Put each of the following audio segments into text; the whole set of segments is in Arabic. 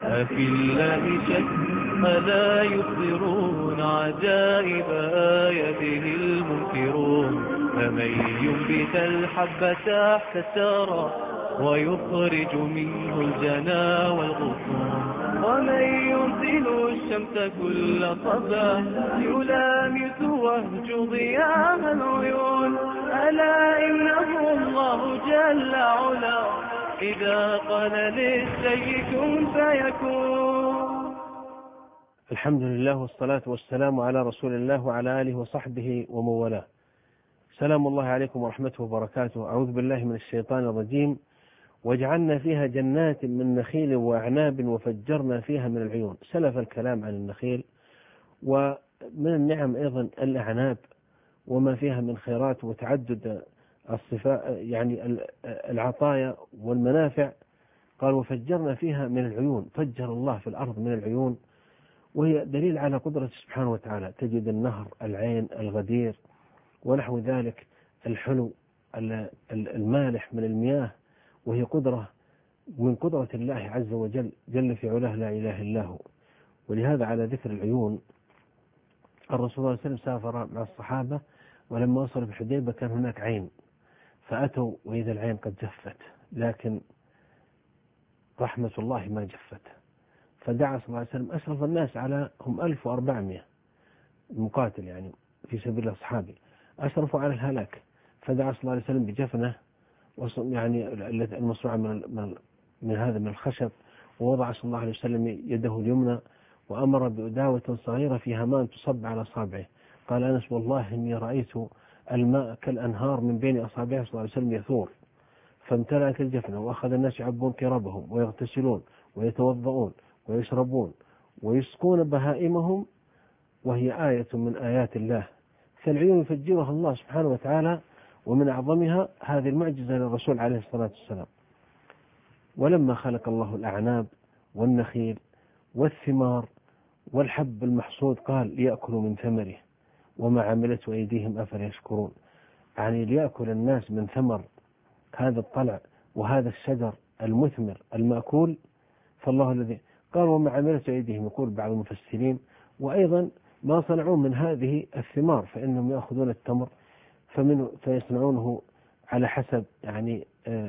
أفي الله شك ألا يبصرون عجائب آياته المنكرون فمن ينبت الحب تحت الثرى ويخرج منه الجنا والغصون ومن يرسل الشمس كل صباح يلامس وهج ضياء العيون ألا إنه الله جل علا إذا قال للشيء كن فيكون. الحمد لله والصلاة والسلام على رسول الله وعلى آله وصحبه ومن والاه. سلام الله عليكم ورحمته وبركاته. أعوذ بالله من الشيطان الرجيم. وجعلنا فيها جنات من نخيل وأعناب وفجرنا فيها من العيون. سلف الكلام عن النخيل، ومن النعم أيضا الأعناب وما فيها من خيرات وتعدد الصفاء، يعني العطايا والمنافع. قال وفجرنا فيها من العيون. فجر الله في الأرض من العيون، وهي دليل على قدرته سبحانه وتعالى. تجد النهر، العين، الغدير ونحو ذلك، الحلو، المالح من المياه، وهي قدرة من قدرة الله عز وجل جل في علاه لا إله إلا هو. ولهذا على ذكر العيون، الرسول صلى الله عليه وسلم سافر مع الصحابة، ولما وصل في الحديبة كان هناك عين، فأتوا وإذا العين قد جفت، لكن رحمة الله ما جفت. فدعا صلى الله عليه وسلم أشرف الناس على هم 1400 مقاتل، يعني في سبيل الله صحابي أشرفوا على الهلاك، فدعا صلى الله عليه وسلم بجفنة يعني المصنوعة من الخشب، ووضع صلى الله عليه وسلم يده اليمنى وأمر بأداوة صغيرة فيها ماء تصب على أصابعه. قال أنس والله إني رأيت الماء كالأنهار من بين أصابعه صلى الله عليه وسلم يثور، فامتلأت الجفنة، وأخذ الناس يعبون كرابهم ويغتسلون ويتوضؤون ويشربون ويسقون بهائمهم، وهي آية من آيات الله. فالعيون يفجرها الله سبحانه وتعالى، ومن أعظمها هذه المعجزة للرسول عليه الصلاة والسلام. ولما خلق الله الأعناب والنخيل والثمار والحب المحصود قال ليأكلوا من ثمره وما عملته أيديهم أفلا يشكرون، يعني ليأكل الناس من ثمر هذا الطلع وهذا الشجر المثمر المأكول. فالله الذي قال وما عملته أيديهم، يقول بعض المفسرين، وأيضا ما صنعوا من هذه الثمار، فإنهم يأخذون التمر فيصنعونه على حسب يعني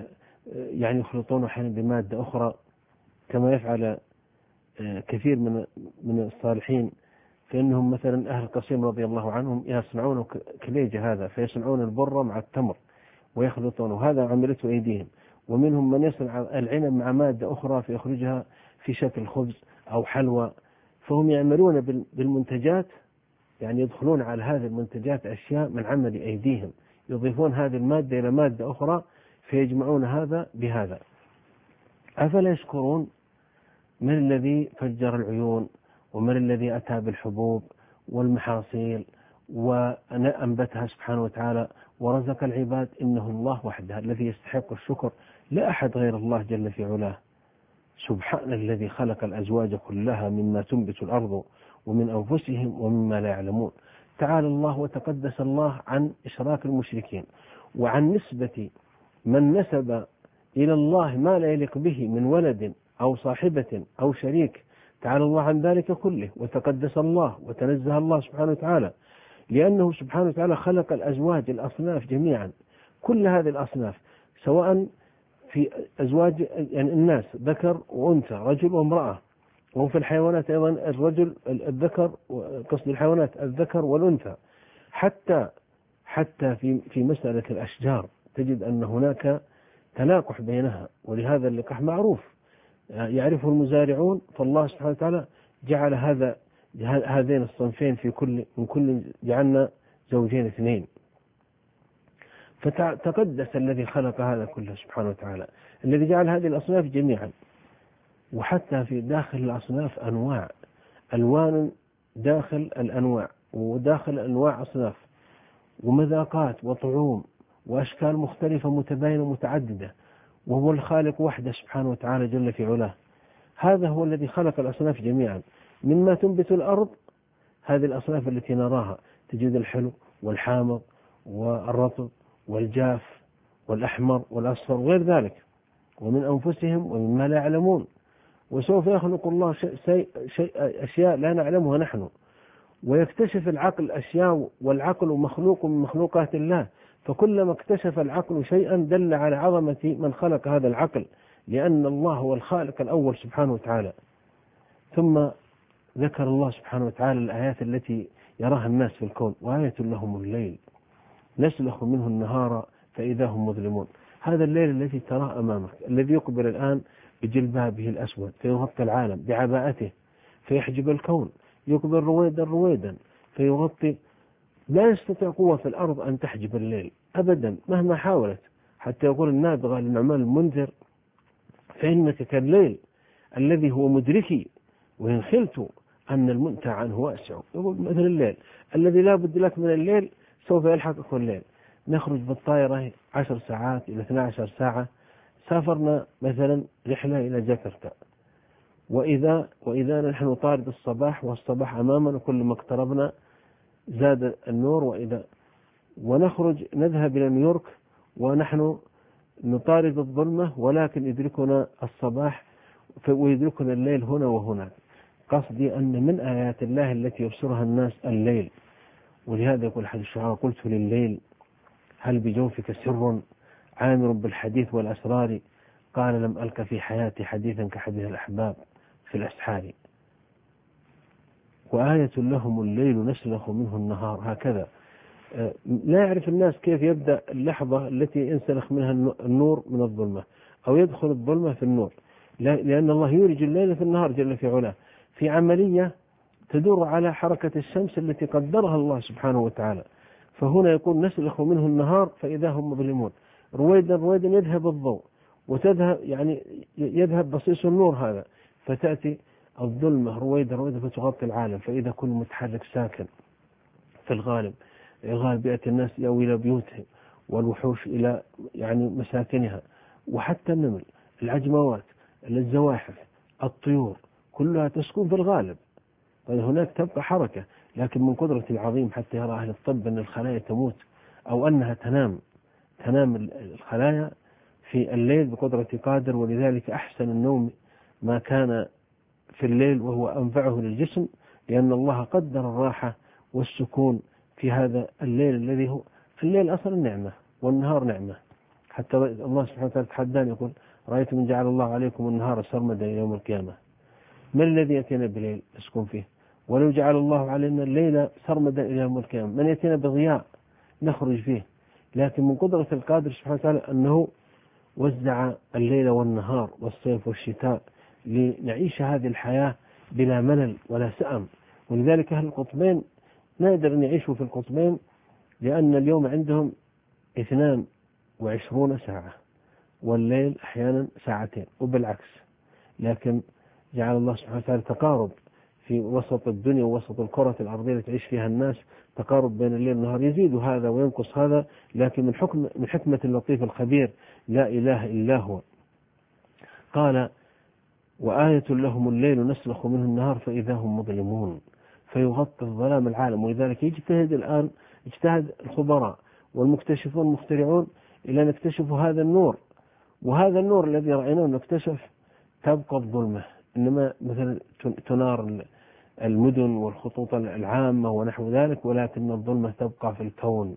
يخلطونه أحيانا بمادة أخرى، كما يفعل كثير من الصالحين. فإنهم مثلا أهل القصيم رضي الله عنهم يصنعون كليجة هذا، فيصنعون البر مع التمر ويخلطونه، هذا عملته أيديهم. ومنهم من يصنع العنب مع مادة أخرى فيخرجها في شكل خبز أو حلوى. فهم يعملون بالمنتجات، يعني يدخلون على هذه المنتجات أشياء من عمل أيديهم، يضيفون هذه المادة إلى مادة أخرى فيجمعون هذا بهذا. أفلا يشكرون؟ من الذي فجر العيون، ومن الذي أتى بالحبوب والمحاصيل وأنبتها سبحانه وتعالى ورزق العباد؟ إنه الله وحده الذي يستحق الشكر، لا أحد غير الله جل في علاه. سبحان الذي خلق الأزواج كلها مما تنبت الأرض ومن أنفسهم ومما لا يعلمون. تعالى الله وتقدس الله عن إشراك المشركين، وعن نسبة من نسب إلى الله ما لا يليق به من ولد أو صاحبة أو شريك. تعالى الله عن ذلك كله وتقدس الله وتنزه الله سبحانه وتعالى، لأنه سبحانه وتعالى خلق الأزواج الأصناف جميعا، كل هذه الأصناف، سواء في أزواج يعني الناس ذكر وأنثى، رجل وامرأة، وفي الحيوانات أيضا الرجل الذكر، قصد الحيوانات الذكر والأنثى، حتى في مسألة الأشجار تجد أن هناك تلاقح بينها، ولهذا اللقاح معروف يعرفه المزارعون. فالله سبحانه وتعالى جعل هذين الصنفين من كل جعلنا زوجين اثنين. فتقدس الذي خلق هذا كله سبحانه وتعالى، الذي جعل هذه الأصناف جميعا. وحتى في داخل الأصناف ألوان داخل الأنواع، وداخل أنواع أصناف ومذاقات وطعوم وأشكال مختلفة متباينة متعددة، وهو الخالق وحده سبحانه وتعالى جل في علاه. هذا هو الذي خلق الأصناف جميعا مما تنبت الأرض. هذه الأصناف التي نراها تجد الحلو والحامض والرطب والجاف والأحمر والأصفر وغير ذلك، ومن أنفسهم ومما لا يعلمون. وسوف يخلق الله أشياء لا نعلمها نحن، ويكتشف العقل أشياء، والعقل مخلوق من مخلوقات الله، فكلما اكتشف العقل شيئا دل على عظمة من خلق هذا العقل، لأن الله هو الخالق الأول سبحانه وتعالى. ثم ذكر الله سبحانه وتعالى الآيات التي يراها الناس في الكون: وآية لهم الليل نسلخ منه النهار فإذا هم مظلمون. هذا الليل الذي تراه أمامك، الذي يقبل الآن بجلبابه الأسود فيغطي العالم بعباءته فيحجب الكون، يقبل رويدا رويدا فيغطي. لا يستطيع قوة في الأرض أن تحجب الليل أبدا مهما حاولت. حتى يقول النابغة للنعمان المنذر: فإنك كالليل الذي هو مدركي وإن خلت أن المنتهى عنه واسع. يقول مثل الليل الذي لا بد لك من الليل سوف يلحقك الليل. نخرج بالطائرة 10 ساعات إلى 12 ساعة، سافرنا مثلا رحلة إلى جاكرتا، وإذا نحن نطارد الصباح والصباح أمامنا، كل ما اقتربنا زاد النور، ونخرج نذهب إلى نيويورك ونحن نطارد الظلمة، ولكن يدركنا الصباح ويدركنا الليل هنا وهناك. قصدي أن من آيات الله التي يبصرها الناس الليل. ولهذا يقول أحد الشعراء: قلت لليل هل بجوفك سر عامر بالحديث والأسرار، قال لم ألك في حياتي حديثا كحديث الأحباب في الأسحار. وآية لهم الليل نسلخ منه النهار. هكذا لا يعرف الناس كيف يبدأ اللحظة التي ينسلخ منها النور من الظلمة، أو يدخل الظلمة في النور، لأن الله يولج الليل في النهار جل في علاه، في عملية تدور على حركة الشمس التي قدرها الله سبحانه وتعالى. فهنا يقول نسلخ منه النهار فإذا هم مظلمون. رويدا رويدا يذهب الضوء، وتذهب يعني يذهب بصيص النور هذا، فتأتي الظلمة رويدا رويدا فتغطي العالم، فإذا كل متحرك ساكن في الغالب يأتي الناس إلى بيوتهم، والوحوش إلى يعني مساكنها، وحتى النمل، العجموات، الزواحف، الطيور، كلها تسكن في الغالب. طيب هناك تبقى حركة، لكن من قدرة العظيم حتى يرى أهل الطب أن الخلايا تموت أو أنها تنام الخلايا في الليل بقدرة قادر. ولذلك أحسن النوم ما كان في الليل وهو أنفعه للجسم، لأن الله قدر الراحة والسكون في هذا الليل الذي هو الليل أصلا نعمة والنهار نعمة. حتى الله سبحانه وتعالى تحدان يقول: رأيت من جعل الله عليكم النهار سرمدا إلى يوم القيامة. من الذي يأتينا بليل نسكن فيه؟ ولو جعل الله علينا الليل سرمدا إلى يوم القيامة من يأتينا بضياء نخرج فيه؟ لكن من قدرة القادر سبحانه وتعالى أنه وزع الليل والنهار والصيف والشتاء لنعيش هذه الحياة بلا ملل ولا سأم. ولذلك أهل القطبين نقدر أن يعيشوا في القطبين، لأن اليوم عندهم 22 ساعة والليل أحيانا 2 ساعتين وبالعكس. لكن جعل الله سبحانه وتعالى تقارب في وسط الدنيا ووسط الكرة الأرضية التي تعيش فيها الناس، تقارب بين الليل والنهار، يزيد هذا وينقص هذا، لكن من حكمة اللطيف الخبير لا إله إلا هو. قال: وآية لهم الليل نسلخ منه النهار فإذا هم مظلمون، فيغطي الظلام العالم. ولذلك اجتهد الخبراء والمكتشفون المخترعون إلى أن يكتشفوا هذا النور، وهذا النور الذي رأيناه نكتشف تبقى الظلمة، إنما مثلا تنار المدن والخطوط العامة ونحو ذلك، ولكن الظلمة تبقى في الكون.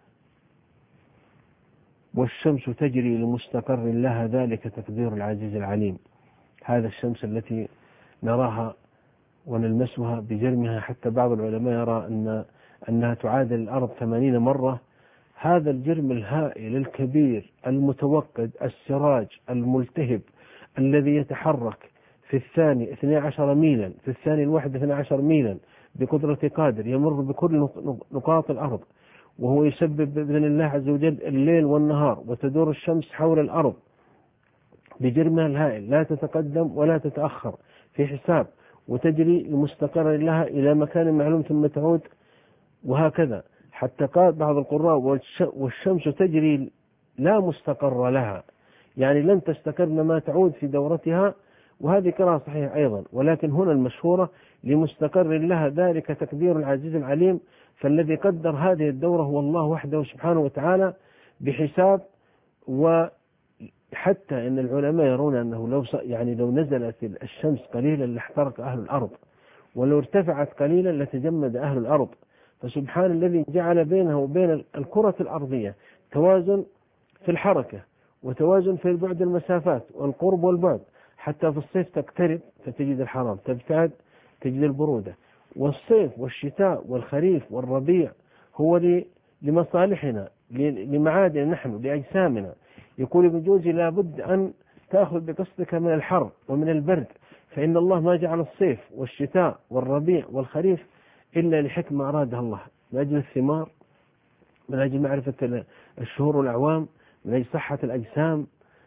والشمس تجري لمستقر لها ذلك تقدير العزيز العليم. هذا الشمس التي نراها ونلمسها بجرمها، حتى بعض العلماء يرى أنها تعادل الأرض 80 مرة. هذا الجرم الهائل الكبير المتوقد، السراج الملتهب الذي يتحرك في الثاني 12 ميلا، في الثاني الواحد 12 ميلا بقدرة قادر، يمر بكل نقاط الأرض، وهو يسبب بإذن الله عز وجل الليل والنهار، وتدور الشمس حول الأرض بجرمها الهائل، لا تتقدم ولا تتأخر في حساب، وتجري لمستقر لها إلى مكان معلوم ثم تعود، وهكذا. حتى قال بعض القراء: والشمس تجري لا مستقر لها، يعني لن تستقر ما تعود في دورتها. وهذه قراءة صحيحة أيضا، ولكن هنا المشهورة لمستقر لها ذلك تقدير العزيز العليم. فالذي قدر هذه الدورة هو الله وحده سبحانه وتعالى بحساب حتى إن العلماء يرون أنه لو نزلت الشمس قليلا لاحترق أهل الأرض، ولو ارتفعت قليلا لتجمد أهل الأرض. فسبحان الذي جعل بينه وبين الكرة الأرضية توازن في الحركة، وتوازن في البعد المسافات والقرب والبعد، حتى في الصيف تقترب فتجد الحرام، تبتعد تجد البرودة. والصيف والشتاء والخريف والربيع هو لمصالحنا، لمعادن نحن، لأجسامنا. يقول ابن جوزي لابد أن تأخذ بقصدك من الحر ومن البرد، فإن الله ما جعل الصيف والشتاء والربيع والخريف إلا لحكمة أرادها الله، من أجل الثمار، من أجل معرفة الشهور والأعوام، من أجل صحة الأجسام،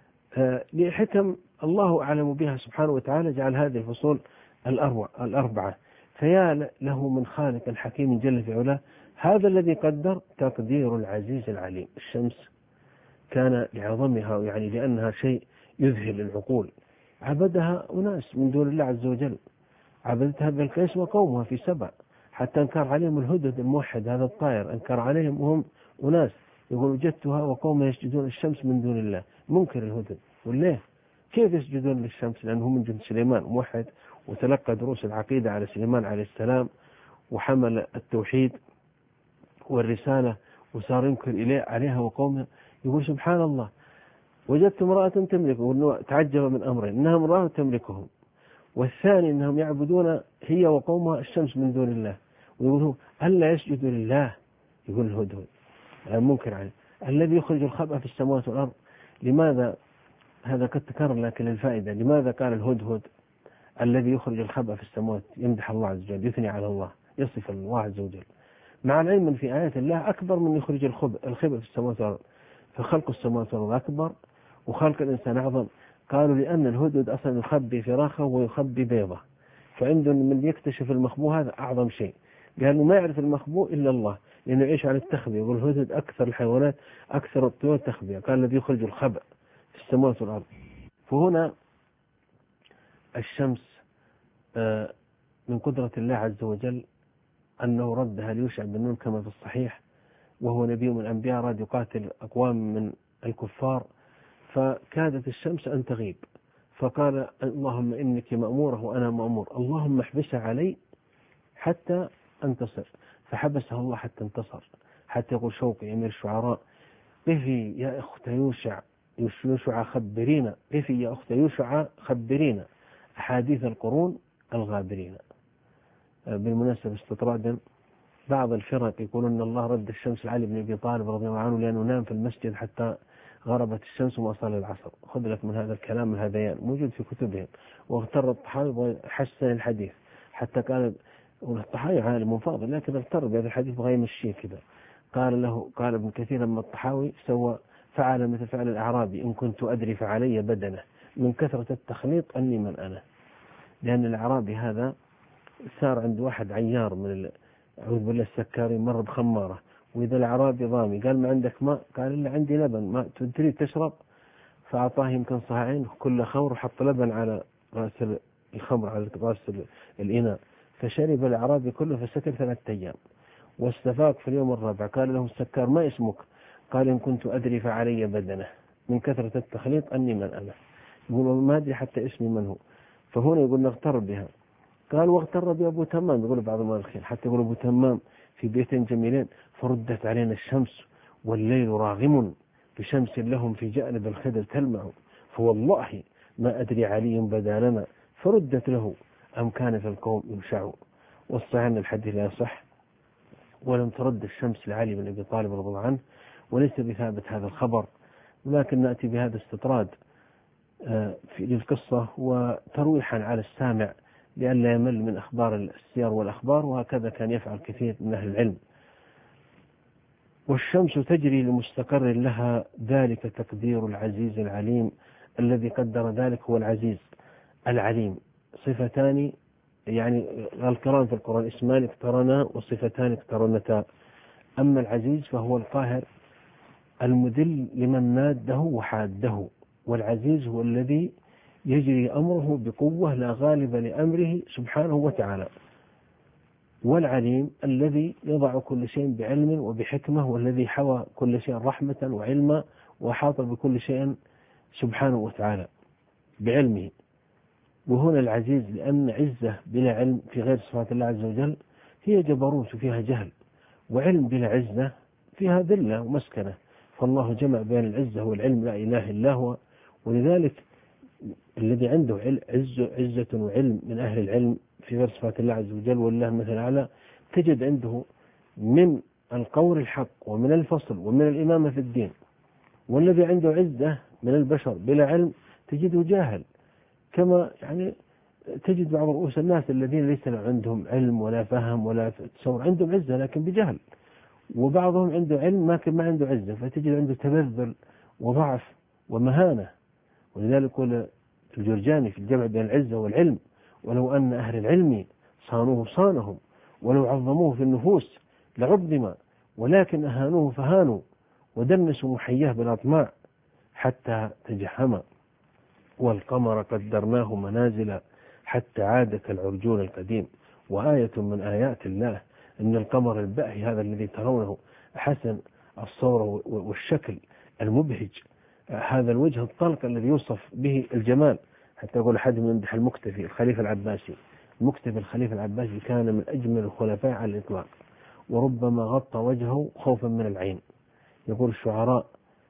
لحكم الله أعلم بها سبحانه وتعالى. جعل هذه الفصول الأربعة. فيا له من خالق حكيم جل في علاه، هذا الذي قدر تقدير العزيز العليم. الشمس كان لعظمها، يعني لأنها شيء يذهل العقول، عبدها أناس من دون الله عز وجل. عبدتها بلقيس وقومها في سبع، حتى انكر عليهم الهدهد الموحد، هذا الطائر انكر عليهم وهم أناس. يقول وجدتها وقومها يسجدون الشمس من دون الله. منكر الهدهد. وليه؟ كيف يسجدون للشمس؟ لأنه من جند سليمان موحد، وتلقى دروس العقيدة على سليمان عليه السلام، وحمل التوحيد والرسالة، وصار ينكر إليه عليها وقومها. يقول سبحان الله، وجدت امرأة تملكه. تعجب من أمرين: إنها امرأة تملكهم، والثاني أنهم يعبدون هي وقومها الشمس من دون الله. ويقول ألا يسجد لله. يقول الهدهد منكر عليه الذي يخرج الخبأ في السماوات والأرض. لماذا؟ هذا قد تكرر لكن الفائدة. لماذا قال الهدهد الذي يخرج الخبأ في السماوات؟ يمدح الله عز وجل، يثني على الله، يصف الله عز وجل، مع العلم في آيات الله أكبر من يخرج الخبأ في السماوات والأرض. فخلق السماوات والأرض أكبر، وخلق الإنسان أعظم. قالوا لأن الهدهد أصلا يخبي فراخه ويخبي بيضه، فعندهم من يكتشف المخبوء هذا أعظم شيء، لأنه ما يعرف المخبوء إلا الله، لأنه يعيش على التخبية. يقول الهدهد أكثر الحيوانات، أكثر الطيور تخبية. قال الذي يخرج الخبأ في السماوات والأرض. فهنا الشمس من قدرة الله عز وجل أنه ردها ليوشع بن نون كما في الصحيح، وهو نبي من الأنبياء، راد يقاتل أقوام من الكفار، فكادت الشمس أن تغيب، فقال اللهم إنك مأمورة وأنا مأمور، اللهم احبسها علي حتى أنتصر. فحبسها الله حتى انتصر، حتى يقول شوقي أمير الشعراء: قفي يا أخت يوشع خبرينا، قفي يا أخت يوشع خبرينا أحاديث القرون الغابرين. بالمناسبة استطرادا، بعض الفرق يقولون أن الله رد الشمس علي بن أبي طالب رضي الله عنه لأنه نام في المسجد حتى غربت الشمس وما صلى العصر. خذ لك من هذا الكلام الهذيان، موجود في كتبهم. واغتر الطحاوي وحسن الحديث، حتى قال الطحاوي عالم فاضل لكن اغتر بهذا الحديث بغير يمشيه كذا. قال ابن كثير لما الطحاوي فعل مثل فعل الأعرابي: إن كنت أدري فعلي بدنه من كثرة التخليط أني من أنا. لأن الأعرابي هذا صار عند واحد عيار من أعوذ بالله السكاري، مر بخمارة، وإذا الأعرابي ضامي قال ما عندك ماء؟ قال إلا عندي لبن، ما تريد تشرب؟ فأعطاه يمكن صاعين كل خمر، وحط لبن على رأس الخمر، على رأس الإناء، فشرب الأعرابي كله فسكر 3 أيام، واستفاق في اليوم الرابع. قال له السكار: ما اسمك؟ قال: إن كنت أدري فعلي بدنه من كثرة التخليط أني من أنا. يقول ما أدري حتى اسمي من هو. فهنا يقول نغتر بها. قال واغتر بأبو تمام، يقول بعض المؤرخين حتى يقول أبو تمام في بيتين جميلين: فردت علينا الشمس والليل راغم بشمس لهم في جانب الخدر تلمع، فوالله ما أدري علي بدا لنا فردت له أم كان في القوم يمشع. والصحيح أن الحديث لا يصح، ولم ترد الشمس لعلي بن أبي طالب رضي الله عنه، وليس بثابت هذا الخبر، ولكن نأتي بهذا استطراد في القصة وترويحا على السامع لئلا يمل من أخبار السير والأخبار، وهكذا كان يفعل كثير من أهل العلم. والشمس تجري لمستقر لها، ذلك تقدير العزيز العليم. الذي قدر ذلك هو العزيز العليم. صفتان، يعني الكرام في القرآن اسمان اقترنا وصفتان اقترنتا. أما العزيز فهو القاهر المذل لمن ناده وحاده، والعزيز هو الذي يجري أمره بقوة لا غالب لأمره سبحانه وتعالى. والعليم الذي يضع كل شيء بعلم وبحكمة، والذي حوى كل شيء رحمة وعلما، وحاط بكل شيء سبحانه وتعالى بعلمه. وهنا العزيز لأن عزة بلا علم في غير صفات الله عز وجل هي جبروت وفيها جهل، وعلم بلا عزة فيها ذلة ومسكنة، فالله جمع بين العزة والعلم لا إله إلا هو. ولذلك الذي عنده عزة وعلم من أهل العلم في غير صفات الله عز وجل والله مثل الأعلى تجد عنده من القول الحق ومن الفصل ومن الإمامة في الدين. والذي عنده عزة من البشر بلا علم تجده جاهل، كما يعني تجد بعض رؤوس الناس الذين ليس عندهم علم ولا فهم ولا تصور، عندهم عزة لكن بجهل، وبعضهم عنده علم لكن ما عنده عزة، فتجد عنده تبذل وضعف ومهانة. ولذلك يقول الجرجاني في الجمع بين العزة والعلم: ولو أن أهل العلم صانوه صانهم، ولو عظموه في النفوس لعظم، ولكن أهانوه فهانوا، ودنسوا محياه بالأطماع حتى تجحما، والقمر قدرناه منازل حتى عاد كالعرجون القديم. وآية من آيات الله أن القمر الباهي هذا الذي ترونه حسن الصورة والشكل المبهج، هذا الوجه الطلق الذي يوصف به الجمال، حتى يقول أحد من يمدح المكتفي الخليفة العباسي، المكتفي الخليفة العباسي كان من أجمل الخلفاء على الإطلاق، وربما غطى وجهه خوفا من العين. يقول الشعراء: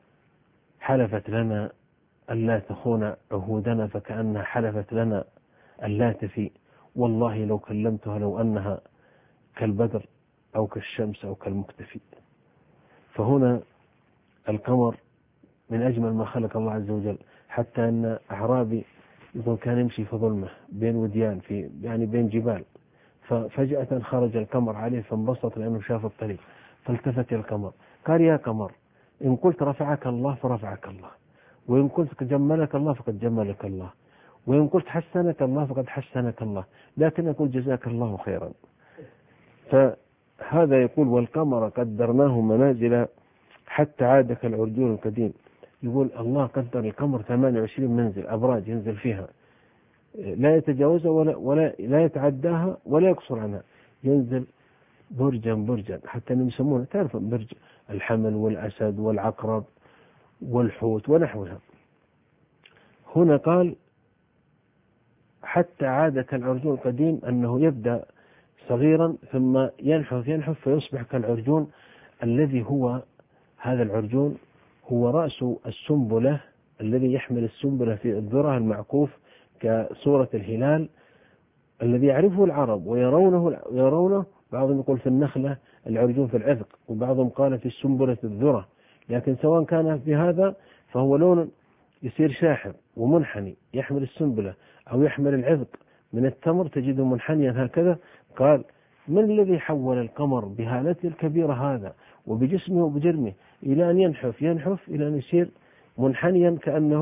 حلفت لنا ألا تخون عهودنا فكأنها حلفت لنا ألا تفي، والله لو كلمتها لو أنها كالبدر أو كالشمس أو كالمكتفي. فهنا القمر من أجمل ما خلق الله عز وجل، حتى أن أعرابي يقول كان يمشي في ظلمة بين وديان في يعني بين جبال، ففجأة خرج القمر عليه فانبسط لأنه شاف الطريق، فالتفت القمر قال: يا قمر، إن قلت رفعك الله فرفعك الله، وإن قلت جملك الله فقد جملك الله، وإن قلت حسنك الله فقد حسنك الله، لكن أقول جزاك الله خيرا. فهذا يقول: والقمر قدرناه منازل حتى عاد كالعرجون القديم. يقول الله قدر القمر 28 منزل أبراج ينزل فيها، لا يتجاوزها ولا لا يتعداها ولا يقصر عنها، ينزل برجا برجا، حتى أنهم يسمونه تعرف برج الحمل والأسد والعقرب والحوت ونحوها. هنا قال حتى عاد كالعرجون القديم، أنه يبدأ صغيرا ثم ينحف فيصبح كالعرجون الذي هو هذا العرجون هو رأس السنبلة الذي يحمل السنبلة في الذرة المعكوف كصورة الهلال الذي يعرفه العرب ويرونه. بعضهم يقول في النخلة العرجون في العذق، وبعضهم قال في السنبلة الذرة، لكن سواء كان في هذا فهو لون يصير شاحب ومنحني يحمل السنبلة أو يحمل العذق من التمر تجده منحنيا هكذا. قال: من الذي حول القمر بهالته الكبيرة هذا وبجسمه وبجرمه إلى أن ينحف إلى أن يصير منحنيا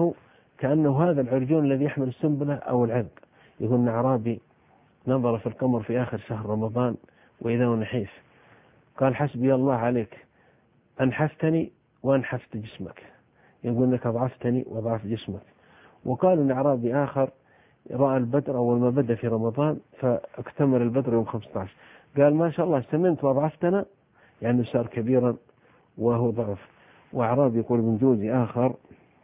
كأنه هذا العرجون الذي يحمل السنبلة أو العذق. يقول أعرابي نظر في القمر في آخر شهر رمضان وإذا هو نحيف، قال: حسبي الله عليك، أنحفتني وأنحفت جسمك، يقول لك أضعفتني وأضعفت جسمك. وقال أن أعرابي آخر رأى البدر أول ما بدأ في رمضان فاكتمل البدر يوم 15، قال: ما شاء الله سمنت وأضعفتنا، يعني صار كبيرا وهو ضعف. وأعرابي يقول من جوزي آخر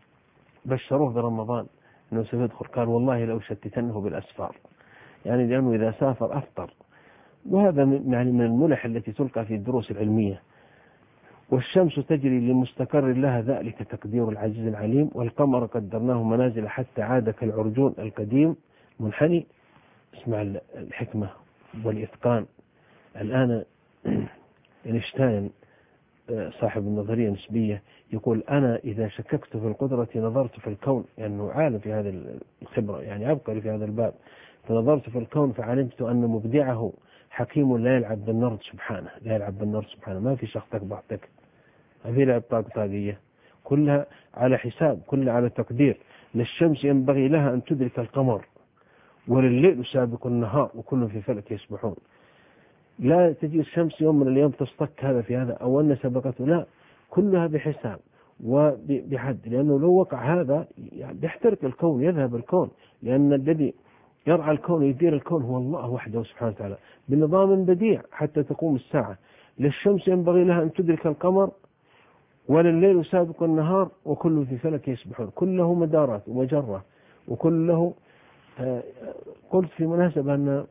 بشروه برمضان أنه سيدخل، قال: والله لو شتتنه بالأسفار، يعني لأنه إذا سافر أفطر. وهذا يعني من الملح التي تلقى في الدروس العلمية. والشمس تجري لمستقر لها ذلك تقدير العزيز العليم. والقمر قدرناه منازل حتى عاد كالعرجون القديم منحني. اسمع الحكمة والإتقان. الآن اينشتاين صاحب النظرية النسبية يقول: أنا إذا شككت في القدرة نظرت في الكون، يعني عالم في هذه الخبرة، يعني عبقري في هذا الباب، فنظرت في الكون فعلمت أن مبدعه حكيم لا يلعب بالنرد سبحانه، لا يلعب بالنرد سبحانه، ما في شخطك بعضك، ما في لعب طاقية، كلها على حساب، كلها على تقدير. للشمس ينبغي لها أن تدرك القمر، ولليل سابق النهار، وكل في فلك يسبحون. لا تجي الشمس يوم من الأيام تصطك هذا في هذا أو أن سبقته، لا، كلها بحساب وبحد، لأنه لو وقع هذا يعني بيحترق الكون، يذهب الكون، لأن الذي يرعى الكون يدير الكون هو الله وحده سبحانه وتعالى بنظام بديع حتى تقوم الساعة. للشمس ينبغي لها أن تدرك القمر، ولا الليل سابق النهار وكل في فلك يسبحون، كله مدارات ومجرة وكله. قلت في مناسبة أن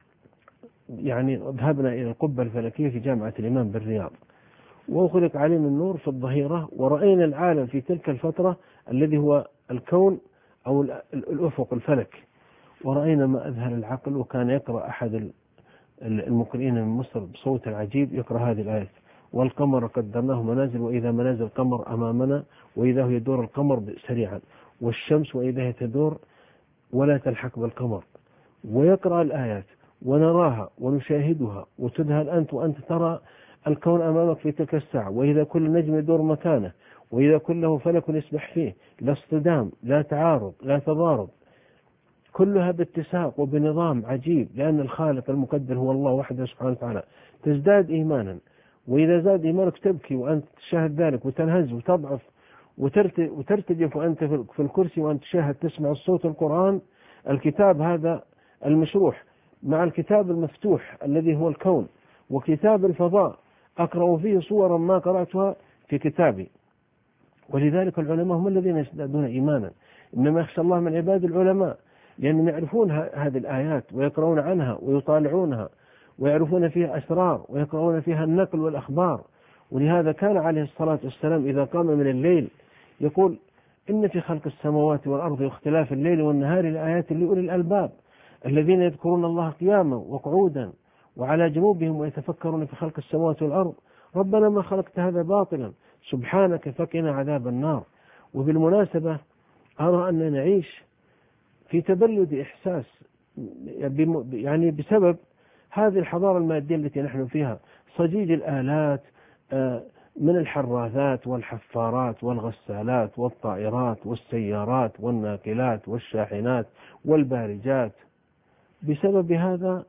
يعني ذهبنا إلى القبة الفلكية في جامعة الإمام بالرياض، وأخرج علينا النور في الظهيرة، ورأينا العالم في تلك الفترة الذي هو الكون أو الأفق الفلك، ورأينا ما أذهل العقل. وكان يقرأ أحد المقرئين من مصر بصوت عجيب يقرأ هذه الآية: والقمر قدرناه منازل وإذا منازل القمر أمامنا وإذا هو يدور القمر سريعا، والشمس وإذا هي تدور ولا تلحق بالقمر. ويقرأ الآيات ونراها ونشاهدها، وتذهل أنت وأنت ترى الكون أمامك في تلك الساعة، وإذا كل نجم يدور مكانه، وإذا كله فلك يسبح فيه، لا اصطدام لا تعارض لا تضارب، كلها باتساق وبنظام عجيب، لأن الخالق المقدر هو الله وحده سبحانه وتعالى. تزداد إيمانا، وإذا زاد إيمانك تبكي وأنت تشاهد ذلك، وتنهز وتضعف وترتجف وأنت في الكرسي وأنت تشاهد تسمع الصوت القرآن، الكتاب هذا المشروح مع الكتاب المفتوح الذي هو الكون، وكتاب الفضاء أقرأ فيه صورا ما قرأتها في كتابي. ولذلك العلماء هم الذين يزدادون إيمانا، إنما يخشى الله من عباد العلماء، لأنهم يعرفون هذه الآيات ويقرؤون عنها ويطالعونها ويعرفون فيها أسرار ويقرؤون فيها النقل والأخبار. ولهذا كان عليه الصلاة والسلام إذا قام من الليل يقول: إن في خلق السماوات والأرض واختلاف الليل والنهار لآيات لأولي الألباب الذين يذكرون الله قياما وقعودا وعلى جنوبهم ويتفكرون في خلق السماوات والأرض ربنا ما خلقت هذا باطلا سبحانك فقنا عذاب النار. وبالمناسبة أرى أن نعيش في تبلد إحساس يعني بسبب هذه الحضارة المادية التي نحن فيها، صجيج الآلات من الحراثات والحفارات والغسالات والطائرات والسيارات والناقلات والشاحنات والبارجات. بسبب هذا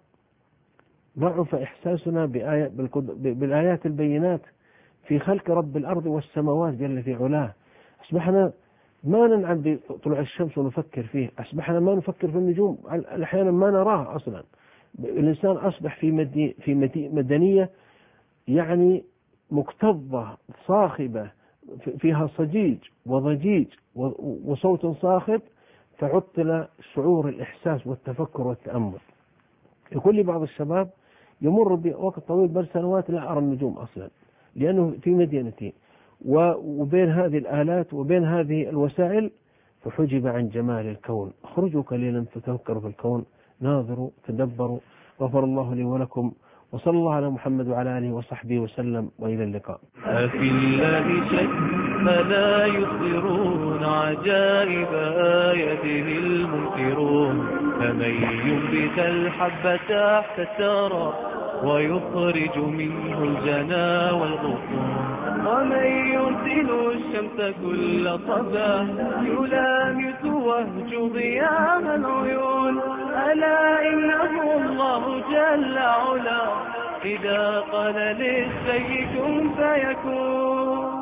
ضعف إحساسنا بالآيات البينات في خلق رب الأرض والسماوات جل في علاه. أصبحنا ما ننعم بطلوع الشمس ونفكر فيه، أصبحنا ما نفكر في النجوم، أحيانا ما نراها أصلا. الإنسان أصبح في مدنية يعني مكتظة صاخبة فيها صجيج وضجيج وصوت صاخب، فعطل شعور الإحساس والتفكر والتأمل. يقول لي بعض الشباب يمر بوقت طويل بل سنوات لا أرى النجوم أصلا، لأنه في مدينتي وبين هذه الآلات وبين هذه الوسائل فحجب عن جمال الكون. اخرجوا قليلا فتفكروا في الكون، ناظروا تدبروا. غفر الله لي ولكم، وصلى الله على محمد وعلى آله وصحبه وسلم، وإلى اللقاء. أفي الله شك فلا يخبرون عجائب آياته المنكرون، فمن ينبت الحب تحت الثرى ويخرج منه الجنى والغصون، ومن يرسل الشمس كل صباح يلامس وهج ضياء العيون، ألا إنه الله جل علا إذا قال للشيء كن فيكون.